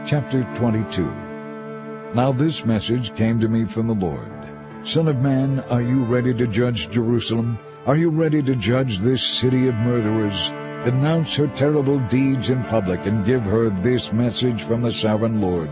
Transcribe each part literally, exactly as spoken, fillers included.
Chapter twenty-two. Now this message came to me from the Lord. Son of man, are you ready to judge Jerusalem? Are you ready to judge this city of murderers? Denounce her terrible deeds in public and give her this message from the sovereign Lord.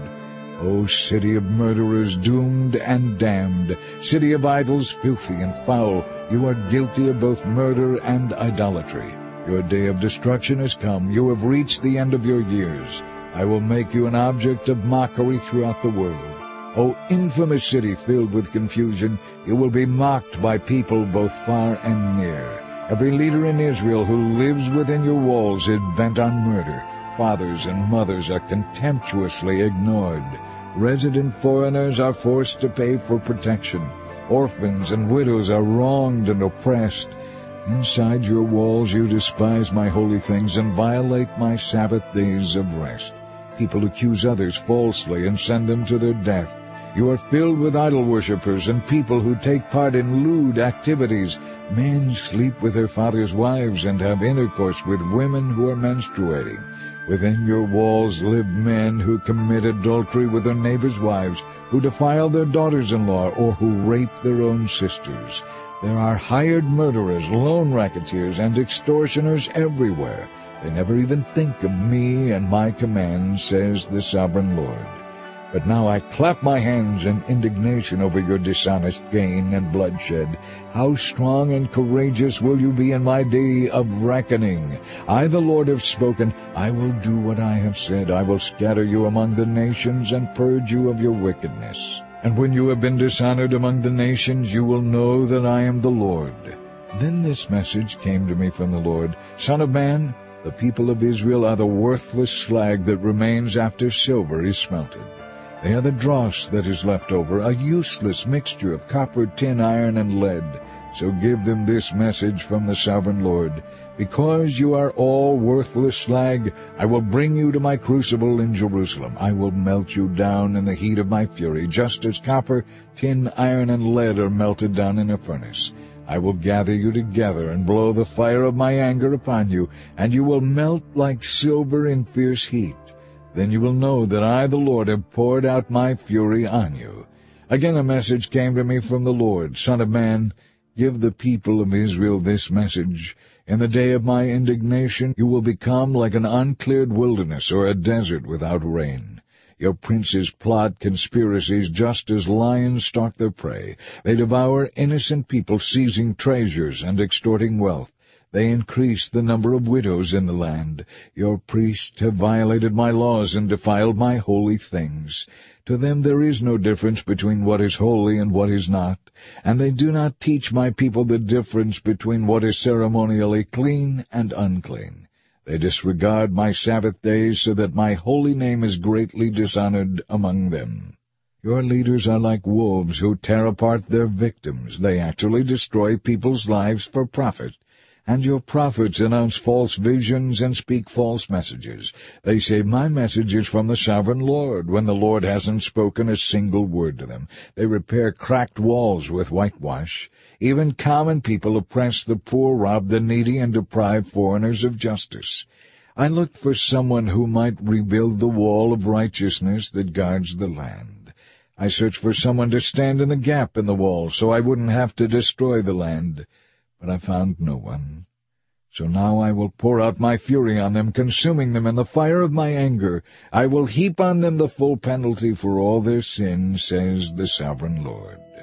O city of murderers, doomed and damned, city of idols, filthy and foul, you are guilty of both murder and idolatry. Your day of destruction has come. You have reached the end of your years. I will make you an object of mockery throughout the world. O infamous city filled with confusion, you will be mocked by people both far and near. Every leader in Israel who lives within your walls is bent on murder. Fathers and mothers are contemptuously ignored. Resident foreigners are forced to pay for protection. Orphans and widows are wronged and oppressed. Inside your walls you despise my holy things and violate my Sabbath days of rest. People accuse others falsely and send them to their death. You are filled with idol worshippers and people who take part in lewd activities. Men sleep with their fathers' wives and have intercourse with women who are menstruating. Within your walls live men who commit adultery with their neighbors' wives, who defile their daughters-in-law, or who rape their own sisters. There are hired murderers, loan racketeers, and extortioners everywhere. They never even think of me and my commands, says the sovereign Lord. But now I clap my hands in indignation over your dishonest gain and bloodshed. How strong and courageous will you be in my day of reckoning? I, the Lord, have spoken. I will do what I have said. I will scatter you among the nations and purge you of your wickedness. And when you have been dishonored among the nations, you will know that I am the Lord. Then this message came to me from the Lord. Son of man, the people of Israel are the worthless slag that remains after silver is smelted. They are the dross that is left over, a useless mixture of copper, tin, iron, and lead. So give them this message from the sovereign Lord. Because you are all worthless slag, I will bring you to my crucible in Jerusalem. I will melt you down in the heat of my fury, just as copper, tin, iron, and lead are melted down in a furnace. I will gather you together and blow the fire of my anger upon you, and you will melt like silver in fierce heat. Then you will know that I, the Lord, have poured out my fury on you. Again a message came to me from the Lord. Son of man, give the people of Israel this message. In the day of my indignation you will become like an uncleared wilderness or a desert without rain. Your princes plot conspiracies just as lions stalk their prey. They devour innocent people, seizing treasures and extorting wealth. They increase the number of widows in the land. Your priests have violated my laws and defiled my holy things. To them there is no difference between what is holy and what is not, and they do not teach my people the difference between what is ceremonially clean and unclean. They disregard my Sabbath days so that my holy name is greatly dishonored among them. Your leaders are like wolves who tear apart their victims. They actually destroy people's lives for profit. And your prophets announce false visions and speak false messages. They say, my message is from the sovereign Lord, when the Lord hasn't spoken a single word to them. They repair cracked walls with whitewash. Even common people oppress the poor, rob the needy, and deprive foreigners of justice. I looked for someone who might rebuild the wall of righteousness that guards the land. I searched for someone to stand in the gap in the wall so I wouldn't have to destroy the land. But I found no one. So now I will pour out my fury on them, consuming them in the fire of my anger. I will heap on them the full penalty for all their sins, says the sovereign Lord.